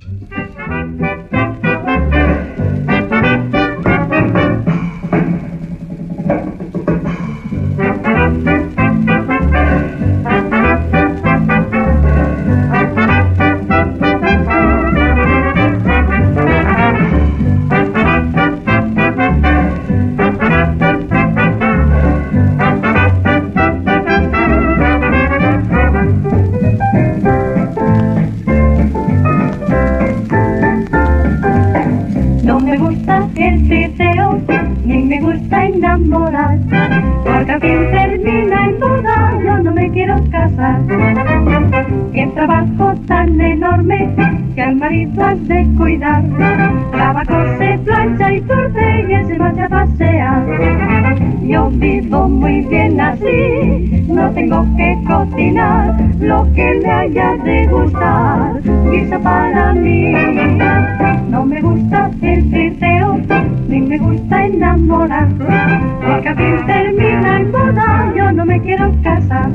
No me gusta el flirteo, ni me gusta enamorar, porque al fin termina en boda, yo no me quiero casar. Qué trabajo tan enorme que al marido has de cuidar, lava, cose, plancha y tuerce y él se marcha a pasear. Yo vivo muy bien así, no tengo que cocinar, lo que me haya de gustar, guisa para mí. No me gusta el flirteo, ni me gusta enamorar, porque al fin termina en boda, yo no me quiero casar.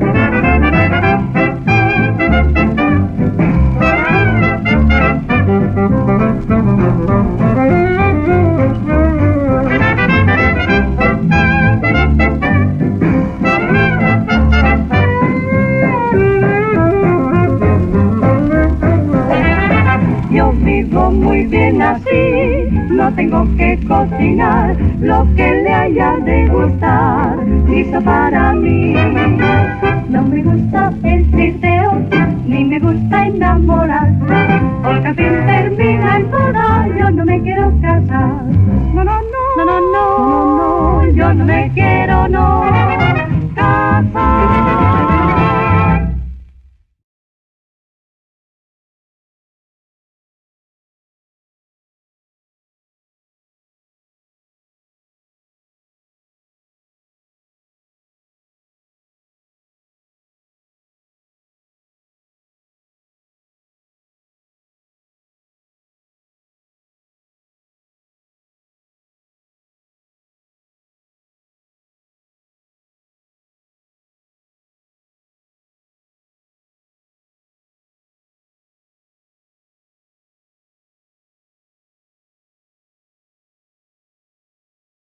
Yo vivo muy bien así, no tengo que cocinar, lo que le haya de gustar, guiso para mí. No me gusta el flirteo, ni me gusta enamorar,